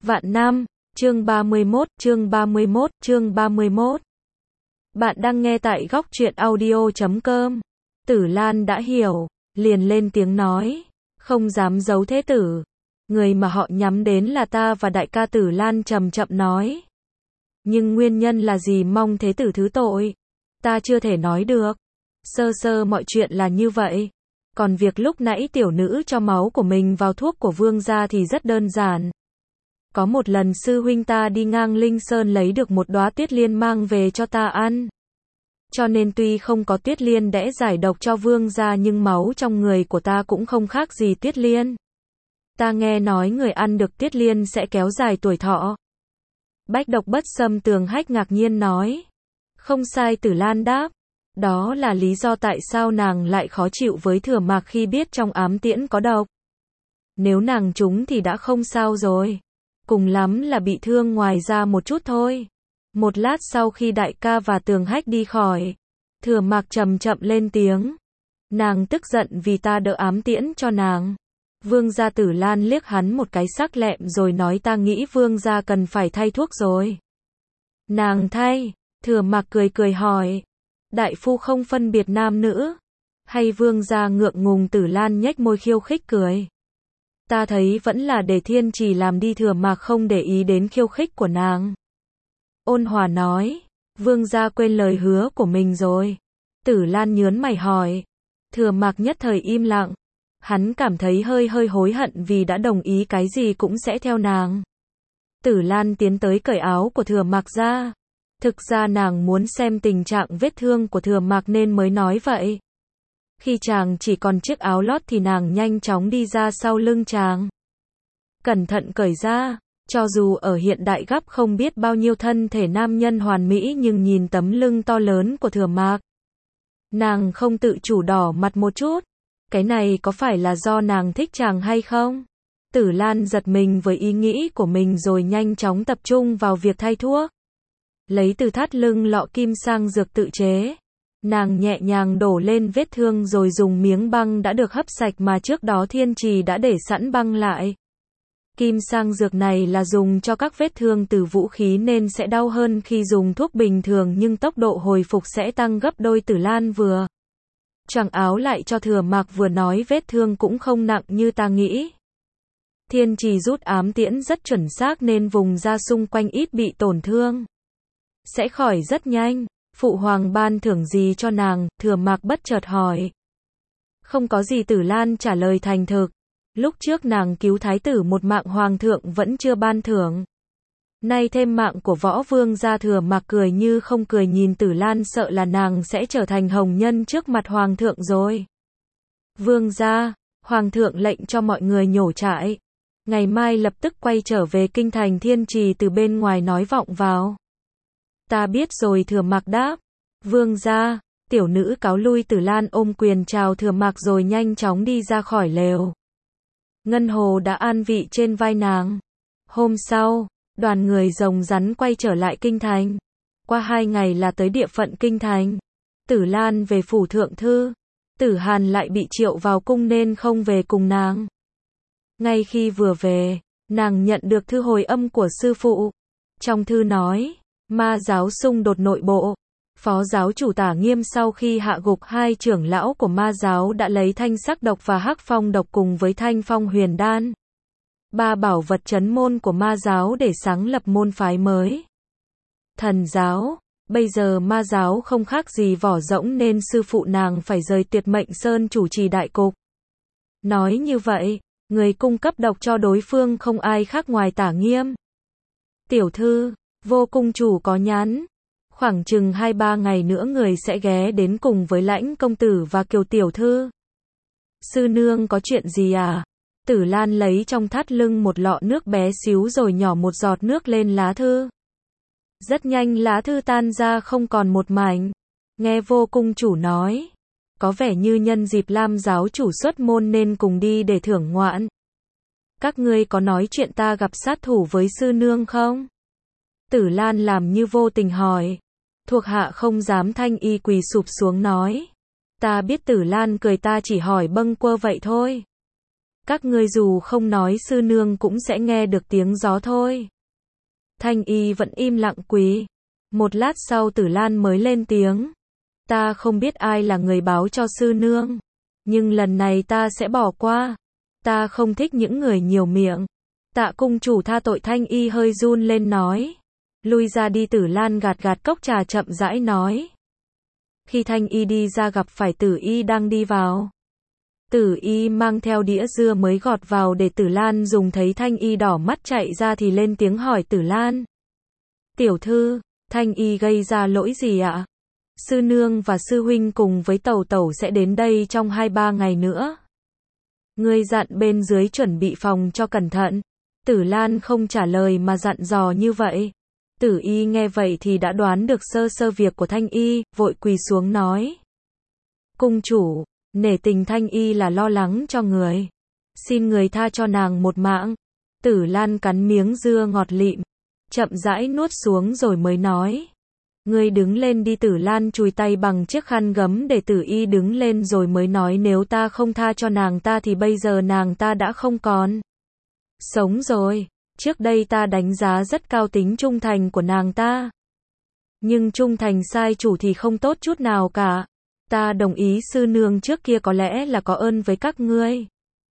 Vạn năm, chương 31, chương 31. Bạn đang nghe tại góc truyện audio.com. Tử Lan đã hiểu, liền lên tiếng nói, không dám giấu thế tử. Người mà họ nhắm đến là ta và đại ca. Tử Lan chậm chậm nói. Nhưng nguyên nhân là gì mong thế tử thứ tội? Ta chưa thể nói được. Sơ sơ mọi chuyện là như vậy. Còn việc lúc nãy tiểu nữ cho máu của mình vào thuốc của vương gia thì rất đơn giản. Có một lần sư huynh ta đi ngang Linh Sơn lấy được một đóa tuyết liên mang về cho ta ăn. Cho nên tuy không có tuyết liên đẽ giải độc cho vương gia nhưng máu trong người của ta cũng không khác gì tuyết liên. Ta nghe nói người ăn được tuyết liên sẽ kéo dài tuổi thọ. Bách độc bất xâm. Tường Hách ngạc nhiên nói. Không sai. Tử Lan đáp. Đó là lý do tại sao nàng lại khó chịu với Thừa Mạc khi biết trong ám tiễn có độc. Nếu nàng trúng thì đã không sao rồi. Cùng lắm là bị thương ngoài ra một chút thôi. Một lát sau khi đại ca và Tường Hách đi khỏi, Thừa Mạc chậm chậm lên tiếng. Nàng tức giận vì ta đỡ ám tiễn cho nàng. Vương gia. Tử Lan liếc hắn một cái sắc lẹm rồi nói ta nghĩ vương gia cần phải thay thuốc rồi. Nàng thay? Thừa Mạc cười cười hỏi. Đại phu không phân biệt nam nữ? Hay vương gia ngượng ngùng? Tử Lan nhếch môi khiêu khích cười. Ta thấy vẫn là để Thiên Trì làm đi. Thừa Mạc không để ý đến khiêu khích của nàng. Ôn hòa nói. Vương gia quên lời hứa của mình rồi. Tử Lan nhớn mày hỏi. Thừa Mạc nhất thời im lặng. Hắn cảm thấy hơi hối hận vì đã đồng ý cái gì cũng sẽ theo nàng. Tử Lan tiến tới cởi áo của Thừa Mạc ra. Thực ra nàng muốn xem tình trạng vết thương của Thừa Mạc nên mới nói vậy. Khi chàng chỉ còn chiếc áo lót thì nàng nhanh chóng đi ra sau lưng chàng. Cẩn thận cởi ra. Cho dù ở hiện đại gấp không biết bao nhiêu thân thể nam nhân hoàn mỹ nhưng nhìn tấm lưng to lớn của Thừa Mạc, nàng không tự chủ đỏ mặt một chút. Cái này có phải là do nàng thích chàng hay không? Tử Lan giật mình với ý nghĩ của mình rồi nhanh chóng tập trung vào việc thay thuốc. Lấy từ thắt lưng lọ kim sang dược tự chế. Nàng nhẹ nhàng đổ lên vết thương rồi dùng miếng băng đã được hấp sạch mà trước đó Thiên Trì đã để sẵn băng lại. Kim sang dược này là dùng cho các vết thương từ vũ khí nên sẽ đau hơn khi dùng thuốc bình thường nhưng tốc độ hồi phục sẽ tăng gấp đôi. Tử Lan vừa choàng áo lại cho Thừa Mạc vừa nói vết thương cũng không nặng như ta nghĩ. Thiên Trì rút ám tiễn rất chuẩn xác nên vùng da xung quanh ít bị tổn thương. Sẽ khỏi rất nhanh. Phụ hoàng ban thưởng gì cho nàng? Thừa Mạc bất chợt hỏi. Không có gì. Tử Lan trả lời thành thực. Lúc trước nàng cứu thái tử một mạng, hoàng thượng vẫn chưa ban thưởng. Nay thêm mạng của võ vương gia. Thừa Mạc cười như không cười nhìn Tử Lan, sợ là nàng sẽ trở thành hồng nhân trước mặt hoàng thượng rồi. Vương gia, hoàng thượng lệnh cho mọi người nhổ trại. Ngày mai lập tức quay trở về kinh thành. Thiên Trì từ bên ngoài nói vọng vào. Ta biết rồi. Thừa Mạc đáp. Vương gia, tiểu nữ cáo lui. Tử Lan ôm quyền chào Thừa Mạc rồi nhanh chóng đi ra khỏi lều. Ngân hồ đã an vị trên vai nàng. Hôm sau, đoàn người rồng rắn quay trở lại kinh thành. Qua 2 ngày là tới địa phận kinh thành. Tử Lan về phủ thượng thư. Tử Hàn lại bị triệu vào cung nên không về cùng nàng. Ngay khi vừa về, nàng nhận được thư hồi âm của sư phụ. Trong thư nói, ma giáo xung đột nội bộ. Phó giáo chủ Tả Nghiêm sau khi hạ gục 2 trưởng lão của ma giáo đã lấy thanh sắc độc và hắc phong độc cùng với thanh phong huyền đan, 3 bảo vật trấn môn của ma giáo để sáng lập môn phái mới. Thần giáo. Bây giờ ma giáo không khác gì vỏ rỗng nên sư phụ nàng phải rời Tuyệt Mệnh Sơn chủ trì đại cục. Nói như vậy, người cung cấp độc cho đối phương không ai khác ngoài Tả Nghiêm. Tiểu thư, Vô cung chủ có nhắn. Khoảng chừng 2-3 ngày nữa người sẽ ghé đến cùng với Lãnh công tử và Kiều tiểu thư. Sư nương có chuyện gì à? Tử Lan lấy trong thắt lưng một lọ nước bé xíu rồi nhỏ một giọt nước lên lá thư. Rất nhanh lá thư tan ra không còn một mảnh. Nghe Vô cung chủ nói, có vẻ như nhân dịp Lam giáo chủ xuất môn nên cùng đi để thưởng ngoạn. Các ngươi có nói chuyện ta gặp sát thủ với sư nương không? Tử Lan làm như vô tình hỏi. Thuộc hạ không dám. Thanh y quỳ sụp xuống nói. Ta biết. Tử Lan cười, ta chỉ hỏi bâng quơ vậy thôi. Các ngươi dù không nói sư nương cũng sẽ nghe được tiếng gió thôi. Thanh y vẫn im lặng quỳ. Một lát sau Tử Lan mới lên tiếng. Ta không biết ai là người báo cho sư nương. Nhưng lần này ta sẽ bỏ qua. Ta không thích những người nhiều miệng. Tạ cung chủ tha tội. Thanh y hơi run lên nói. Lui ra đi. Tử Lan gạt gạt cốc trà chậm rãi nói. Khi Thanh y đi ra gặp phải Tử y đang đi vào. Tử y mang theo đĩa dưa mới gọt vào để Tử Lan dùng. Thấy Thanh y đỏ mắt chạy ra thì lên tiếng hỏi Tử Lan. Tiểu thư, Thanh y gây ra lỗi gì ạ? Sư nương và sư huynh cùng với tẩu tẩu sẽ đến đây trong 2-3 ngày nữa. Ngươi dặn bên dưới chuẩn bị phòng cho cẩn thận. Tử Lan không trả lời mà dặn dò như vậy. Tử y nghe vậy thì đã đoán được sơ sơ việc của Thanh y, vội quỳ xuống nói. Cung chủ, nể tình Thanh y là lo lắng cho người. Xin người tha cho nàng một mạng. Tử Lan cắn miếng dưa ngọt lịm, chậm rãi nuốt xuống rồi mới nói. Ngươi đứng lên đi. Tử Lan chùi tay bằng chiếc khăn gấm để Tử y đứng lên rồi mới nói nếu ta không tha cho nàng ta thì bây giờ nàng ta đã không còn sống rồi. Trước đây ta đánh giá rất cao tính trung thành của nàng ta. Nhưng trung thành sai chủ thì không tốt chút nào cả. Ta đồng ý sư nương trước kia có lẽ là có ơn với các ngươi.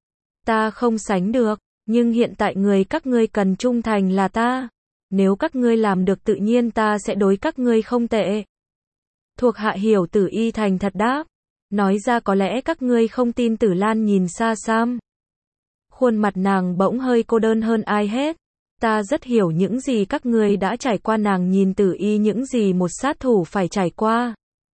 Ta không sánh được, nhưng hiện tại người các ngươi cần trung thành là ta. Nếu các ngươi làm được tự nhiên ta sẽ đối các ngươi không tệ. Thuộc hạ hiểu. Tử y thành thật đáp. Nói ra có lẽ các ngươi không tin. Tử Lan nhìn xa xăm. Khuôn mặt nàng bỗng hơi cô đơn hơn ai hết. Ta rất hiểu những gì các ngươi đã trải qua. Nàng nhìn Tử y những gì một sát thủ phải trải qua.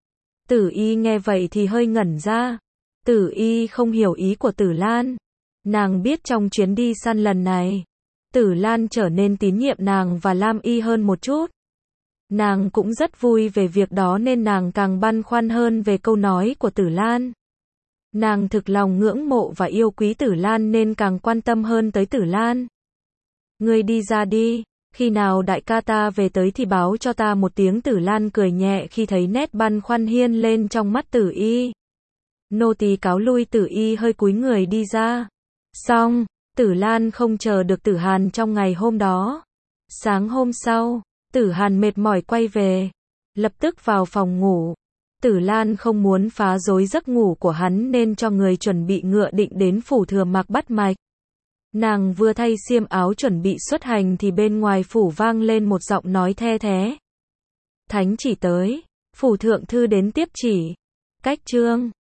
Tử y nghe vậy thì hơi ngẩn ra. Tử y không hiểu ý của Tử Lan. Nàng biết trong chuyến đi săn lần này, Tử Lan trở nên tín nhiệm nàng và Lam y hơn một chút. Nàng cũng rất vui về việc đó nên nàng càng băn khoăn hơn về câu nói của Tử Lan. Nàng thực lòng ngưỡng mộ và yêu quý Tử Lan nên càng quan tâm hơn tới Tử Lan. Ngươi đi ra đi, khi nào đại ca ta về tới thì báo cho ta một tiếng. Tử Lan cười nhẹ khi thấy nét băn khoăn hiên lên trong mắt Tử y. Nô tỳ cáo lui. Tử y hơi cúi người đi ra. Xong, Tử Lan không chờ được Tử Hàn trong ngày hôm đó. Sáng hôm sau, Tử Hàn mệt mỏi quay về, lập tức vào phòng ngủ. Tử Lan không muốn phá rối giấc ngủ của hắn nên cho người chuẩn bị ngựa định đến phủ Thừa Mạc bắt mạch. Nàng vừa thay xiêm áo chuẩn bị xuất hành thì bên ngoài phủ vang lên một giọng nói the thé. Thánh chỉ tới, phủ thượng thư đến tiếp chỉ. Cách chương